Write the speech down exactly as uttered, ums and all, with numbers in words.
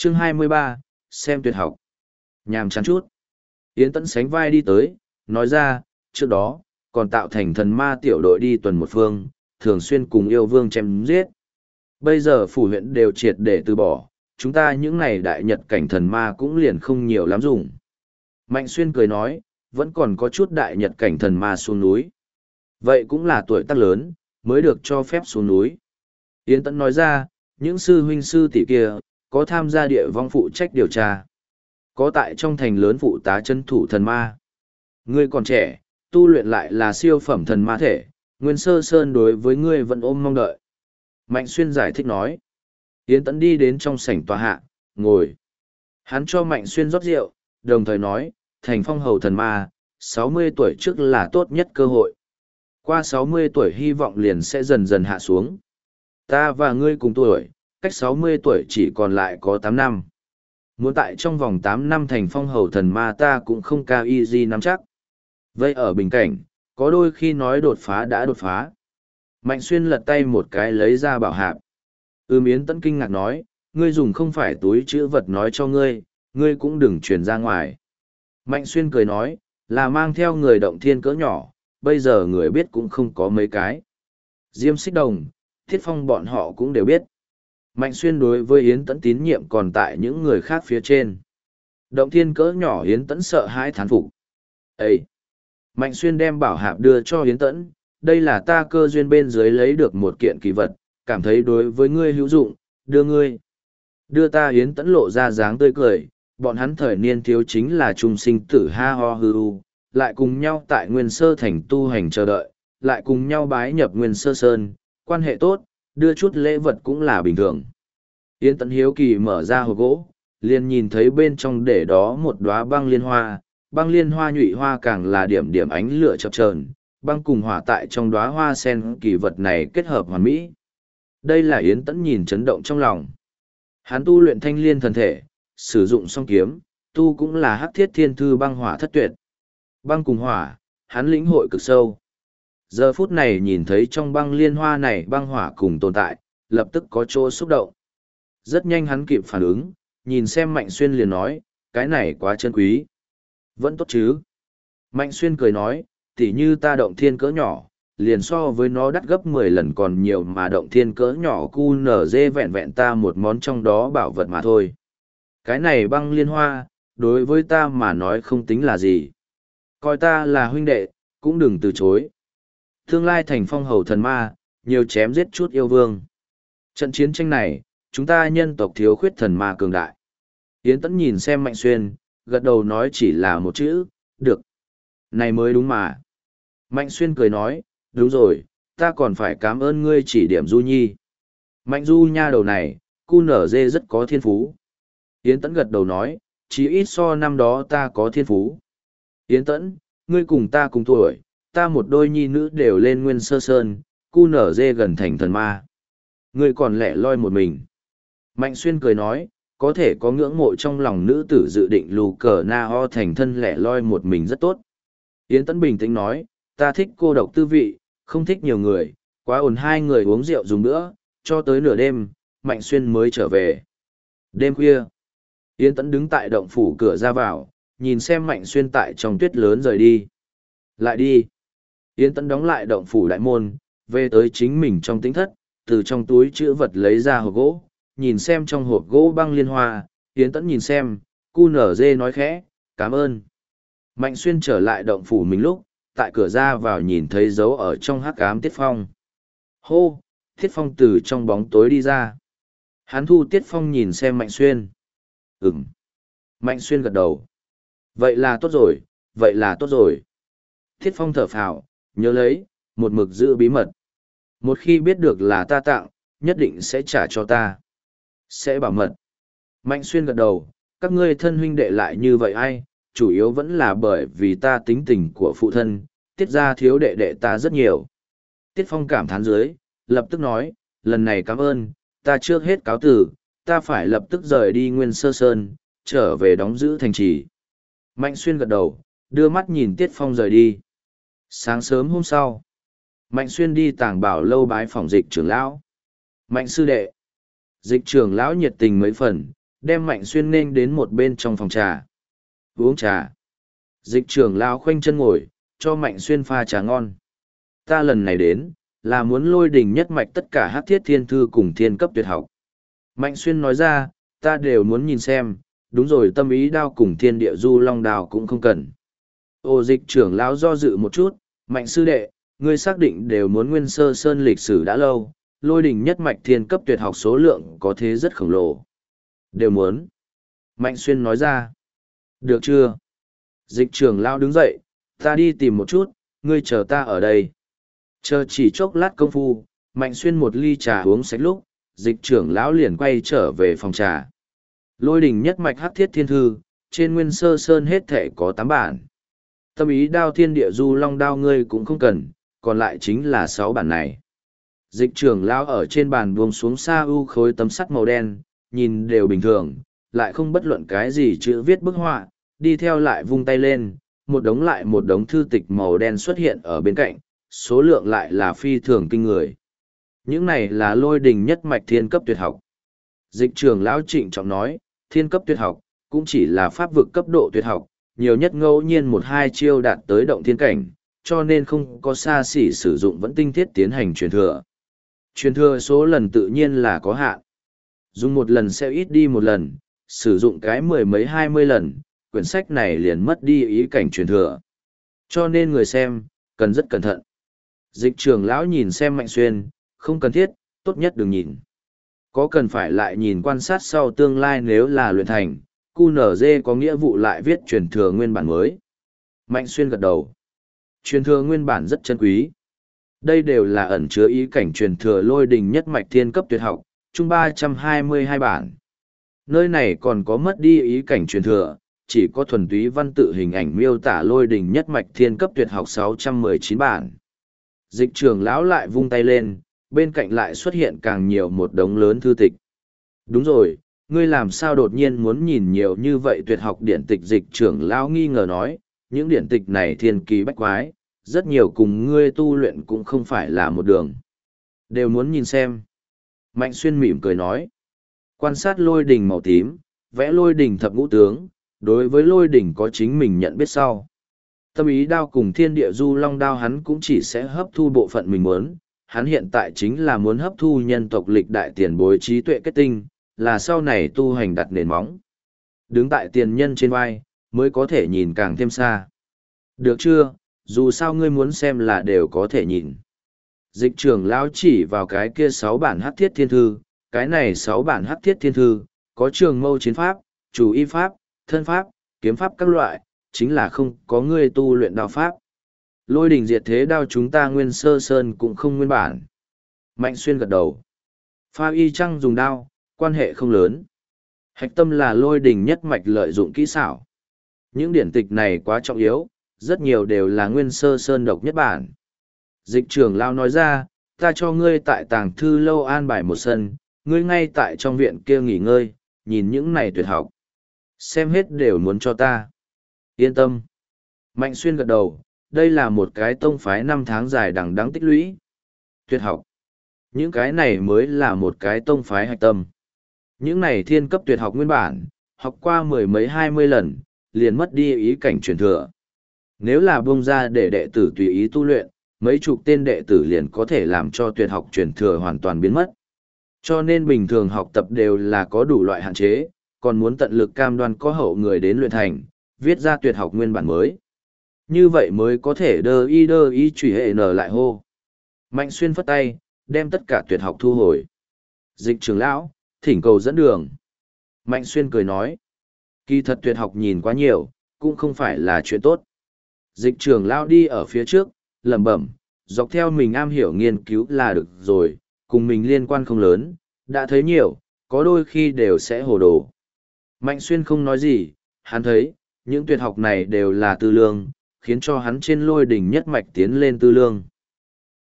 Chương hai mươi ba, xem tuyệt học. Nhàm chán chút. Yến Tẫn sánh vai đi tới, nói ra, trước đó, còn tạo thành thần ma tiểu đội đi tuần một phương, thường xuyên cùng yêu vương chém giết. Bây giờ phủ huyện đều triệt để từ bỏ, chúng ta những này đại nhật cảnh thần ma cũng liền không nhiều lắm dùng. Mạnh Xuyên cười nói, vẫn còn có chút đại nhật cảnh thần ma xuống núi. Vậy cũng là tuổi tác lớn, mới được cho phép xuống núi. Yến Tẫn nói ra, những sư huynh sư tỷ kia, có tham gia địa vong phụ trách điều tra. Có tại trong thành lớn phụ tá chân thủ thần ma. Ngươi còn trẻ, tu luyện lại là siêu phẩm thần ma thể, Nguyên Sơ Sơn đối với ngươi vẫn ôm mong đợi. Mạnh Xuyên giải thích nói. Yến Tẫn đi đến trong sảnh tòa hạ, ngồi. Hắn cho Mạnh Xuyên rót rượu, đồng thời nói, thành phong hầu thần ma, sáu mươi tuổi trước là tốt nhất cơ hội. Qua sáu mươi tuổi hy vọng liền sẽ dần dần hạ xuống. Ta và ngươi cùng tuổi, cách sáu mươi tuổi chỉ còn lại có tám năm. Muốn tại trong vòng tám năm thành phong hầu thần ma ta cũng không cao y gì nắm chắc. Vậy ở bình cảnh, có đôi khi nói đột phá đã đột phá. Mạnh Xuyên lật tay một cái lấy ra bảo hạp. Ưm Yến Tẫn kinh ngạc nói, ngươi dùng không phải túi chữ vật nói cho ngươi, ngươi cũng đừng truyền ra ngoài. Mạnh Xuyên cười nói, là mang theo người động thiên cỡ nhỏ, bây giờ người biết cũng không có mấy cái. Diêm Xích Đồng, Thiết Phong bọn họ cũng đều biết. Mạnh Xuyên đối với Yến Tẫn tín nhiệm còn tại những người khác phía trên. Động thiên cỡ nhỏ Yến Tẫn sợ hãi thán phục. Ê! Mạnh Xuyên đem bảo hạp đưa cho Yến Tẫn, đây là ta cơ duyên bên dưới lấy được một kiện kỳ vật, cảm thấy đối với ngươi hữu dụng, đưa ngươi. Đưa ta Yến Tẫn lộ ra dáng tươi cười, bọn hắn thời niên thiếu chính là trung sinh tử ha ho hư u, lại cùng nhau tại Nguyên Sơ Thành tu hành chờ đợi, lại cùng nhau bái nhập Nguyên Sơ Sơn, quan hệ tốt, đưa chút lễ vật cũng là bình thường. Yến Tẫn hiếu kỳ mở ra hộp gỗ, liền nhìn thấy bên trong để đó một đóa băng liên hoa, băng liên hoa nhụy hoa càng là điểm điểm ánh lửa chập chờn, băng cùng hỏa tại trong đóa hoa sen kỳ vật này kết hợp hoàn mỹ. Đây là Yến Tẫn nhìn chấn động trong lòng. Hắn tu luyện thanh liên thần thể, sử dụng song kiếm, tu cũng là hắc thiết thiên thư băng hỏa thất tuyệt. Băng cùng hỏa, hắn lĩnh hội cực sâu. Giờ phút này nhìn thấy trong băng liên hoa này băng hỏa cùng tồn tại, lập tức có chỗ xúc động. Rất nhanh hắn kịp phản ứng, nhìn xem Mạnh Xuyên liền nói, cái này quá chân quý. Vẫn tốt chứ. Mạnh Xuyên cười nói, tỉ như ta động thiên cỡ nhỏ, liền so với nó đắt gấp mười lần còn nhiều mà động thiên cỡ nhỏ cu nở dê vẹn vẹn ta một món trong đó bảo vật mà thôi. Cái này băng liên hoa, đối với ta mà nói không tính là gì. Coi ta là huynh đệ, cũng đừng từ chối. Tương lai thành phong hầu thần ma, nhiều chém giết chút yêu vương. Trận chiến tranh này, chúng ta nhân tộc thiếu khuyết thần ma cường đại. Yến Tẫn nhìn xem Mạnh Xuyên, gật đầu nói chỉ là một chữ, được. Này mới đúng mà. Mạnh Xuyên cười nói, đúng rồi, ta còn phải cảm ơn ngươi chỉ điểm Du Nhi. Mạnh Du nha đầu này, cu nở dê rất có thiên phú. Yến Tẫn gật đầu nói, chỉ ít so năm đó ta có thiên phú. Yến Tẫn, ngươi cùng ta cùng tuổi, ta một đôi nhi nữ đều lên Nguyên Sơ Sơn, cu nở dê gần thành thần ma. Ngươi còn lẻ loi một mình. Mạnh Xuyên cười nói, có thể có ngưỡng mộ trong lòng nữ tử dự định lù cờ na ho thành thân lẻ loi một mình rất tốt. Yến Tẫn bình tĩnh nói, ta thích cô độc tư vị, không thích nhiều người, quá ồn hai người uống rượu dùng nữa, cho tới nửa đêm, Mạnh Xuyên mới trở về. Đêm khuya, Yến Tẫn đứng tại động phủ cửa ra vào, nhìn xem Mạnh Xuyên tại trong tuyết lớn rời đi. Lại đi. Yến Tẫn đóng lại động phủ đại môn, về tới chính mình trong tĩnh thất, từ trong túi chữ vật lấy ra hộp gỗ, nhìn xem trong hộp gỗ băng liên hoa, Yến Tẫn nhìn xem, cu nở dê nói khẽ, cảm ơn. Mạnh Xuyên trở lại động phủ mình lúc, tại cửa ra vào nhìn thấy dấu ở trong hắc ám Tiết Phong. Hô, Tiết Phong từ trong bóng tối đi ra. Hắn thu Tiết Phong nhìn xem Mạnh Xuyên. Ừm. Mạnh Xuyên gật đầu. Vậy là tốt rồi, vậy là tốt rồi. Tiết Phong thở phào, nhớ lấy, một mực giữ bí mật. Một khi biết được là ta tặng, nhất định sẽ trả cho ta. Sẽ bảo mật. Mạnh Xuyên gật đầu, các ngươi thân huynh đệ lại như vậy ai, chủ yếu vẫn là bởi vì ta tính tình của phụ thân, tiết ra thiếu đệ đệ ta rất nhiều. Tiết Phong cảm thán dưới, lập tức nói, lần này cảm ơn, ta trước hết cáo từ, ta phải lập tức rời đi Nguyên Sơ Sơn, trở về đóng giữ thành trì. Mạnh Xuyên gật đầu, đưa mắt nhìn Tiết Phong rời đi. Sáng sớm hôm sau, Mạnh Xuyên đi Tàng Bảo lâu bái phỏng Dịch trưởng lão. Mạnh sư đệ. Dịch trưởng lão nhiệt tình mấy phần, đem Mạnh Xuyên nên đến một bên trong phòng trà. Uống trà. Dịch trưởng lão khoanh chân ngồi, cho Mạnh Xuyên pha trà ngon. Ta lần này đến, là muốn lôi đình nhất mạch tất cả hắc thiết thiên thư cùng thiên cấp tuyệt học. Mạnh Xuyên nói ra, ta đều muốn nhìn xem, đúng rồi, tâm ý đao cùng thiên địa du long đao cũng không cần. Ô dịch trưởng lão do dự một chút, Mạnh sư đệ, ngươi xác định đều muốn Nguyên Sơ Sơn lịch sử đã lâu, lôi đình nhất mạch thiên cấp tuyệt học số lượng có thế rất khổng lồ. Đều muốn. Mạnh Xuyên nói ra. Được chưa? Dịch trưởng lão đứng dậy, ta đi tìm một chút, ngươi chờ ta ở đây. Chờ chỉ chốc lát công phu, Mạnh Xuyên một ly trà uống sạch lúc, dịch trưởng lão liền quay trở về phòng trà. Lôi đình nhất mạch hắc thiết thiên thư, trên Nguyên Sơ Sơn hết thể có tám bản. Tâm ý đao thiên địa du long đao ngươi cũng không cần, còn lại chính là sáu bản này. Dịch trưởng lão ở trên bàn buông xuống xa u khối tấm sắt màu đen, nhìn đều bình thường, lại không bất luận cái gì chữ viết bức họa, đi theo lại vung tay lên, một đống lại một đống thư tịch màu đen xuất hiện ở bên cạnh, số lượng lại là phi thường kinh người. Những này là lôi đình nhất mạch thiên cấp tuyệt học. Dịch trưởng lão trịnh trọng nói, thiên cấp tuyệt học, cũng chỉ là pháp vực cấp độ tuyệt học, nhiều nhất ngẫu nhiên một hai chiêu đạt tới động thiên cảnh, cho nên không có xa xỉ sử dụng vẫn tinh thiết tiến hành truyền thừa. Truyền thừa số lần tự nhiên là có hạn. Dùng một lần sẽ ít đi một lần, sử dụng cái mười mấy hai mươi lần, quyển sách này liền mất đi ý cảnh truyền thừa. Cho nên người xem, cần rất cẩn thận. Dịch trưởng lão nhìn xem Mạnh Xuyên, không cần thiết, tốt nhất đừng nhìn. Có cần phải lại nhìn quan sát sau tương lai nếu là luyện thành, quy en giê có nghĩa vụ lại viết truyền thừa nguyên bản mới. Mạnh Xuyên gật đầu. Truyền thừa nguyên bản rất chân quý. Đây đều là ẩn chứa ý cảnh truyền thừa lôi đình nhất mạch thiên cấp tuyệt học, chung ba trăm hai mươi hai bản. Nơi này còn có mất đi ý cảnh truyền thừa, chỉ có thuần túy văn tự hình ảnh miêu tả lôi đình nhất mạch thiên cấp tuyệt học sáu trăm mười chín bản. Dịch trưởng lão lại vung tay lên, bên cạnh lại xuất hiện càng nhiều một đống lớn thư tịch. Đúng rồi, ngươi làm sao đột nhiên muốn nhìn nhiều như vậy tuyệt học điển tịch? Dịch trưởng lão nghi ngờ nói, những điển tịch này thiên kỳ bách quái, rất nhiều cùng ngươi tu luyện cũng không phải là một đường. Đều muốn nhìn xem. Mạnh Xuyên mỉm cười nói, quan sát lôi đình màu tím, vẽ lôi đình thập ngũ tướng, đối với lôi đình có chính mình nhận biết sau. Tâm ý đao cùng thiên địa du long đao hắn cũng chỉ sẽ hấp thu bộ phận mình muốn, hắn hiện tại chính là muốn hấp thu nhân tộc lịch đại tiền bối trí tuệ kết tinh, là sau này tu hành đặt nền móng. Đứng tại tiền nhân trên vai, mới có thể nhìn càng thêm xa. Được chưa, dù sao ngươi muốn xem là đều có thể nhìn. Dịch trưởng lão chỉ vào cái kia sáu bản hắc thiết thiên thư, cái này sáu bản hắc thiết thiên thư, có trường mâu chiến pháp, chủ y pháp, thân pháp, kiếm pháp các loại, chính là không có ngươi tu luyện đao pháp. Lôi đình diệt thế đao chúng ta Nguyên Sơ Sơn cũng không nguyên bản. Mạnh Xuyên gật đầu. Pha y chăng dùng đao, quan hệ không lớn. Hạch tâm là lôi đình nhất mạch lợi dụng kỹ xảo. Những điển tịch này quá trọng yếu, rất nhiều đều là Nguyên Sơ Sơn độc nhất bản. Dịch trưởng lão nói ra, ta cho ngươi tại tàng thư lâu an bài một sân, ngươi ngay tại trong viện kia nghỉ ngơi, nhìn những này tuyệt học. Xem hết đều muốn cho ta. Yên tâm. Mạnh Xuyên gật đầu, đây là một cái tông phái năm tháng dài đằng đẵng tích lũy. Tuyệt học. Những cái này mới là một cái tông phái hạch tâm. Những này thiên cấp tuyệt học nguyên bản, học qua mười mấy hai mươi lần, liền mất đi ý cảnh truyền thừa. Nếu là bông ra để đệ tử tùy ý tu luyện, mấy chục tên đệ tử liền có thể làm cho tuyệt học truyền thừa hoàn toàn biến mất. Cho nên bình thường học tập đều là có đủ loại hạn chế, còn muốn tận lực cam đoan có hậu người đến luyện thành, viết ra tuyệt học nguyên bản mới. Như vậy mới có thể đơ y đơ y chủy hệ nở lại hô. Mạnh Xuyên phất tay, đem tất cả tuyệt học thu hồi. Dịch trưởng lão, thỉnh cầu dẫn đường. Mạnh Xuyên cười nói, kỳ thật tuyệt học nhìn quá nhiều, cũng không phải là chuyện tốt. Dịch trưởng lão đi ở phía trước, lẩm bẩm, dọc theo mình am hiểu nghiên cứu là được rồi, cùng mình liên quan không lớn, đã thấy nhiều, có đôi khi đều sẽ hồ đồ. Mạnh Xuyên không nói gì, hắn thấy, những tuyệt học này đều là tư lương, khiến cho hắn trên lôi đỉnh nhất mạch tiến lên tư lương.